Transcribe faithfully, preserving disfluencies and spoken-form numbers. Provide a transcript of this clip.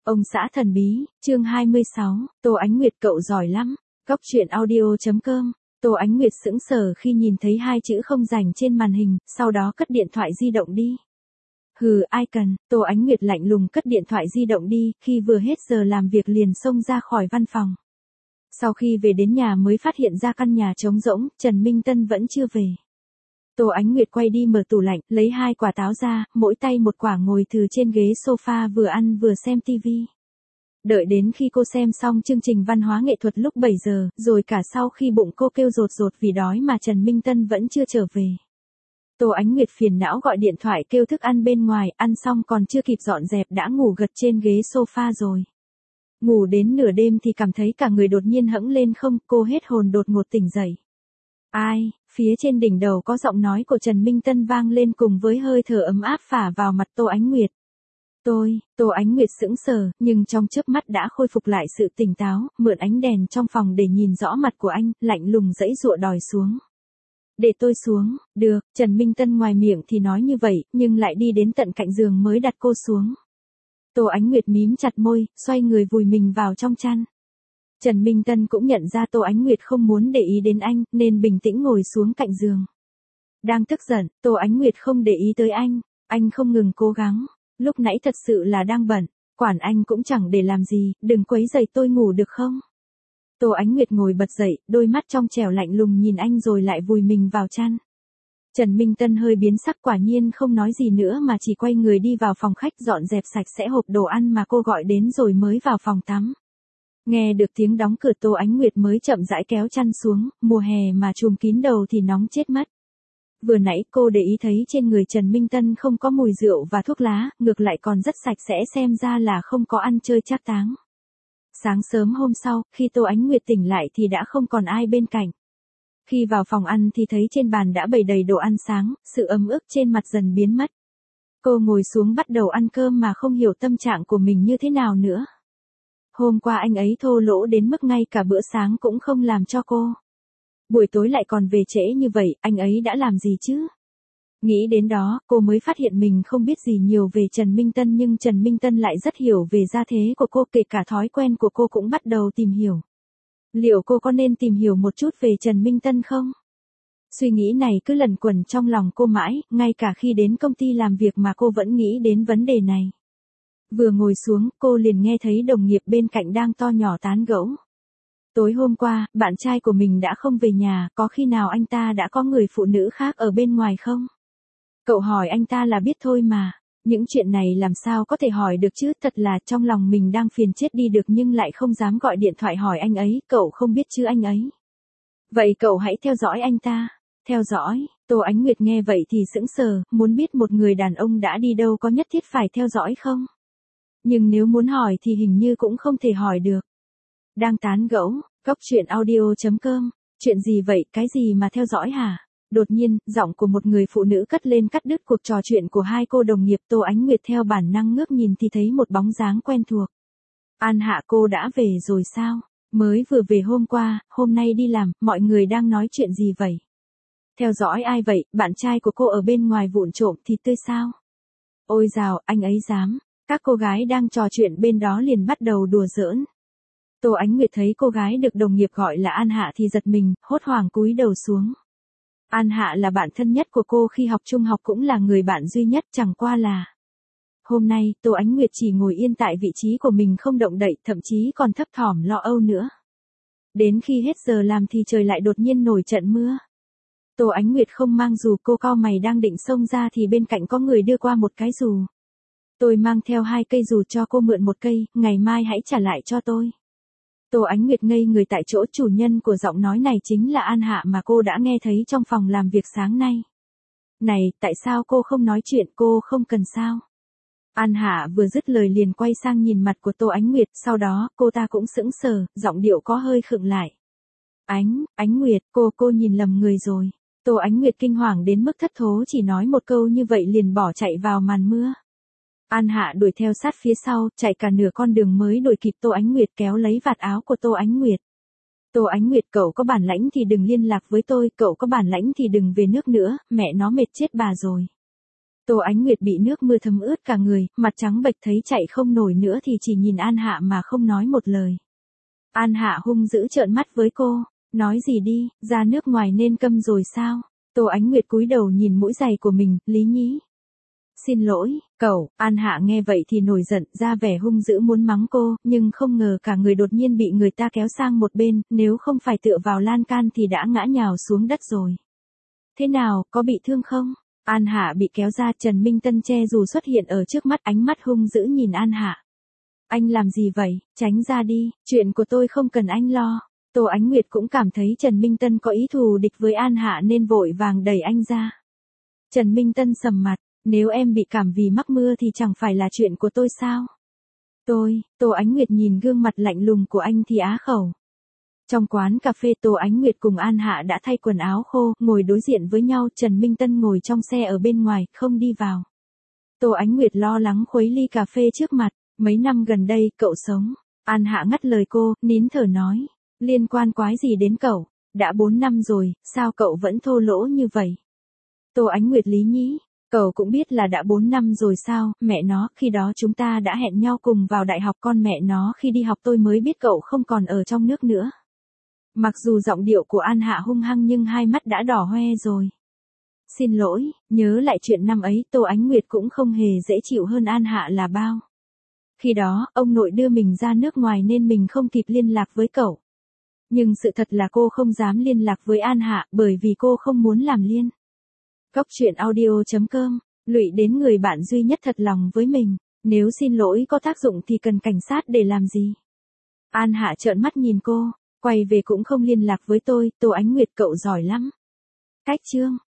Ông xã thần bí, chương hai mươi sáu, Tô Ánh Nguyệt cậu giỏi lắm. Góc truyện audio chấm com. Tô Ánh Nguyệt sững sờ khi nhìn thấy hai chữ không rảnh trên màn hình, sau đó cất điện thoại di động đi. Hừ, ai cần, Tô Ánh Nguyệt lạnh lùng cất điện thoại di động đi, khi vừa hết giờ làm việc liền xông ra khỏi văn phòng. Sau khi về đến nhà mới phát hiện ra căn nhà trống rỗng, Trần Minh Tân vẫn chưa về. Tô Ánh Nguyệt quay đi mở tủ lạnh, lấy hai quả táo ra, mỗi tay một quả ngồi từ trên ghế sofa vừa ăn vừa xem tivi. Đợi đến khi cô xem xong chương trình văn hóa nghệ thuật lúc bảy giờ, rồi cả sau khi bụng cô kêu rột rột vì đói mà Trần Minh Tân vẫn chưa trở về. Tô Ánh Nguyệt phiền não gọi điện thoại kêu thức ăn bên ngoài, ăn xong còn chưa kịp dọn dẹp đã ngủ gật trên ghế sofa rồi. Ngủ đến nửa đêm thì cảm thấy cả người đột nhiên hẫng lên không, cô hết hồn đột ngột tỉnh dậy. Ai, phía trên đỉnh đầu có giọng nói của Trần Minh Tân vang lên cùng với hơi thở ấm áp phả vào mặt Tô Ánh Nguyệt. Tôi, Tô Ánh Nguyệt sững sờ, nhưng trong chớp mắt đã khôi phục lại sự tỉnh táo, mượn ánh đèn trong phòng để nhìn rõ mặt của anh, lạnh lùng giãy giụa đòi xuống. Để tôi xuống, được, Trần Minh Tân ngoài miệng thì nói như vậy, nhưng lại đi đến tận cạnh giường mới đặt cô xuống. Tô Ánh Nguyệt mím chặt môi, xoay người vùi mình vào trong chăn. Trần Minh Tân cũng nhận ra Tô Ánh Nguyệt không muốn để ý đến anh, nên bình tĩnh ngồi xuống cạnh giường. Đang tức giận, Tô Ánh Nguyệt không để ý tới anh, anh không ngừng cố gắng, lúc nãy thật sự là đang bận, quản anh cũng chẳng để làm gì, đừng quấy rầy tôi ngủ được không? Tô Ánh Nguyệt ngồi bật dậy, đôi mắt trong trẻo lạnh lùng nhìn anh rồi lại vùi mình vào chăn. Trần Minh Tân hơi biến sắc quả nhiên không nói gì nữa mà chỉ quay người đi vào phòng khách dọn dẹp sạch sẽ hộp đồ ăn mà cô gọi đến rồi mới vào phòng tắm. Nghe được tiếng đóng cửa Tô Ánh Nguyệt mới chậm rãi kéo chăn xuống, mùa hè mà trùm kín đầu thì nóng chết mất. Vừa nãy cô để ý thấy trên người Trần Minh Tân không có mùi rượu và thuốc lá, ngược lại còn rất sạch sẽ xem ra là không có ăn chơi trác táng. Sáng sớm hôm sau, khi Tô Ánh Nguyệt tỉnh lại thì đã không còn ai bên cạnh. Khi vào phòng ăn thì thấy trên bàn đã bày đầy đồ ăn sáng, sự ấm ức trên mặt dần biến mất. Cô ngồi xuống bắt đầu ăn cơm mà không hiểu tâm trạng của mình như thế nào nữa. Hôm qua anh ấy thô lỗ đến mức ngay cả bữa sáng cũng không làm cho cô. Buổi tối lại còn về trễ như vậy, anh ấy đã làm gì chứ? Nghĩ đến đó, cô mới phát hiện mình không biết gì nhiều về Trần Minh Tân nhưng Trần Minh Tân lại rất hiểu về gia thế của cô, kể cả thói quen của cô cũng bắt đầu tìm hiểu. Liệu cô có nên tìm hiểu một chút về Trần Minh Tân không? Suy nghĩ này cứ lẩn quẩn trong lòng cô mãi, ngay cả khi đến công ty làm việc mà cô vẫn nghĩ đến vấn đề này. Vừa ngồi xuống, cô liền nghe thấy đồng nghiệp bên cạnh đang to nhỏ tán gẫu. Tối hôm qua, bạn trai của mình đã không về nhà, có khi nào anh ta đã có người phụ nữ khác ở bên ngoài không? Cậu hỏi anh ta là biết thôi mà. Những chuyện này làm sao có thể hỏi được chứ, thật là trong lòng mình đang phiền chết đi được nhưng lại không dám gọi điện thoại hỏi anh ấy, cậu không biết chứ anh ấy. Vậy cậu hãy theo dõi anh ta. Theo dõi, Tô Ánh Nguyệt nghe vậy thì sững sờ, muốn biết một người đàn ông đã đi đâu có nhất thiết phải theo dõi không? Nhưng nếu muốn hỏi thì hình như cũng không thể hỏi được. Đang tán gẫu, góc truyện audio chấm com, chuyện gì vậy, cái gì mà theo dõi hả? Đột nhiên, giọng của một người phụ nữ cất lên cắt đứt cuộc trò chuyện của hai cô đồng nghiệp. Tô Ánh Nguyệt theo bản năng ngước nhìn thì thấy một bóng dáng quen thuộc. An Hạ, cô đã về rồi sao? Mới vừa về hôm qua, hôm nay đi làm, mọi người đang nói chuyện gì vậy? Theo dõi ai vậy, bạn trai của cô ở bên ngoài vụng trộm thịt tươi sao? Ôi dào, anh ấy dám. Các cô gái đang trò chuyện bên đó liền bắt đầu đùa giỡn. Tô Ánh Nguyệt thấy cô gái được đồng nghiệp gọi là An Hạ thì giật mình, hốt hoảng cúi đầu xuống. An Hạ là bạn thân nhất của cô khi học trung học cũng là người bạn duy nhất, chẳng qua là. Hôm nay, Tô Ánh Nguyệt chỉ ngồi yên tại vị trí của mình không động đậy, thậm chí còn thấp thỏm lo âu nữa. Đến khi hết giờ làm thì trời lại đột nhiên nổi trận mưa. Tô Ánh Nguyệt không mang dù, cô cau mày đang định xông ra thì bên cạnh có người đưa qua một cái dù. Tôi mang theo hai cây dù cho cô mượn một cây, ngày mai hãy trả lại cho tôi. Tô Ánh Nguyệt ngây người tại chỗ, chủ nhân của giọng nói này chính là An Hạ mà cô đã nghe thấy trong phòng làm việc sáng nay. Này, tại sao cô không nói chuyện, cô không cần sao? An Hạ vừa dứt lời liền quay sang nhìn mặt của Tô Ánh Nguyệt, sau đó, cô ta cũng sững sờ, giọng điệu có hơi khựng lại. Ánh, Ánh Nguyệt, cô, cô nhìn lầm người rồi. Tô Ánh Nguyệt kinh hoàng đến mức thất thố chỉ nói một câu như vậy liền bỏ chạy vào màn mưa. An Hạ đuổi theo sát phía sau, chạy cả nửa con đường mới đuổi kịp Tô Ánh Nguyệt kéo lấy vạt áo của Tô Ánh Nguyệt. Tô Ánh Nguyệt, cậu có bản lãnh thì đừng liên lạc với tôi, cậu có bản lãnh thì đừng về nước nữa, mẹ nó mệt chết bà rồi. Tô Ánh Nguyệt bị nước mưa thấm ướt cả người, mặt trắng bệch thấy chạy không nổi nữa thì chỉ nhìn An Hạ mà không nói một lời. An Hạ hung dữ trợn mắt với cô, nói gì đi, ra nước ngoài nên câm rồi sao? Tô Ánh Nguyệt cúi đầu nhìn mũi giày của mình, Lý Nhĩ. Xin lỗi, cậu, An Hạ nghe vậy thì nổi giận, ra vẻ hung dữ muốn mắng cô, nhưng không ngờ cả người đột nhiên bị người ta kéo sang một bên, nếu không phải tựa vào lan can thì đã ngã nhào xuống đất rồi. Thế nào, có bị thương không? An Hạ bị kéo ra, Trần Minh Tân che dù xuất hiện ở trước mắt, ánh mắt hung dữ nhìn An Hạ. Anh làm gì vậy, tránh ra đi, chuyện của tôi không cần anh lo. Tô Ánh Nguyệt cũng cảm thấy Trần Minh Tân có ý thù địch với An Hạ nên vội vàng đẩy anh ra. Trần Minh Tân sầm mặt, nếu em bị cảm vì mắc mưa thì chẳng phải là chuyện của tôi sao? Tôi, Tô Ánh Nguyệt nhìn gương mặt lạnh lùng của anh thì á khẩu. Trong quán cà phê Tô Ánh Nguyệt cùng An Hạ đã thay quần áo khô, ngồi đối diện với nhau, Trần Minh Tân ngồi trong xe ở bên ngoài, không đi vào. Tô Ánh Nguyệt lo lắng khuấy ly cà phê trước mặt, mấy năm gần đây cậu sống. An Hạ ngắt lời cô, nín thở nói, liên quan quái gì đến cậu, đã bốn năm rồi, sao cậu vẫn thô lỗ như vậy? Tô Ánh Nguyệt Lý Nhĩ, cậu cũng biết là đã bốn năm rồi sao, mẹ nó, khi đó chúng ta đã hẹn nhau cùng vào đại học, con mẹ nó khi đi học tôi mới biết cậu không còn ở trong nước nữa. Mặc dù giọng điệu của An Hạ hung hăng nhưng hai mắt đã đỏ hoe rồi. Xin lỗi, nhớ lại chuyện năm ấy, Tô Ánh Nguyệt cũng không hề dễ chịu hơn An Hạ là bao. Khi đó, ông nội đưa mình ra nước ngoài nên mình không kịp liên lạc với cậu. Nhưng sự thật là cô không dám liên lạc với An Hạ bởi vì cô không muốn làm liên. Cóc truyện audio chấm com, lụy đến người bạn duy nhất thật lòng với mình. Nếu xin lỗi có tác dụng thì cần cảnh sát để làm gì? An Hạ trợn mắt nhìn cô, quay về cũng không liên lạc với tôi, Tô Ánh Nguyệt cậu giỏi lắm. Cách chương.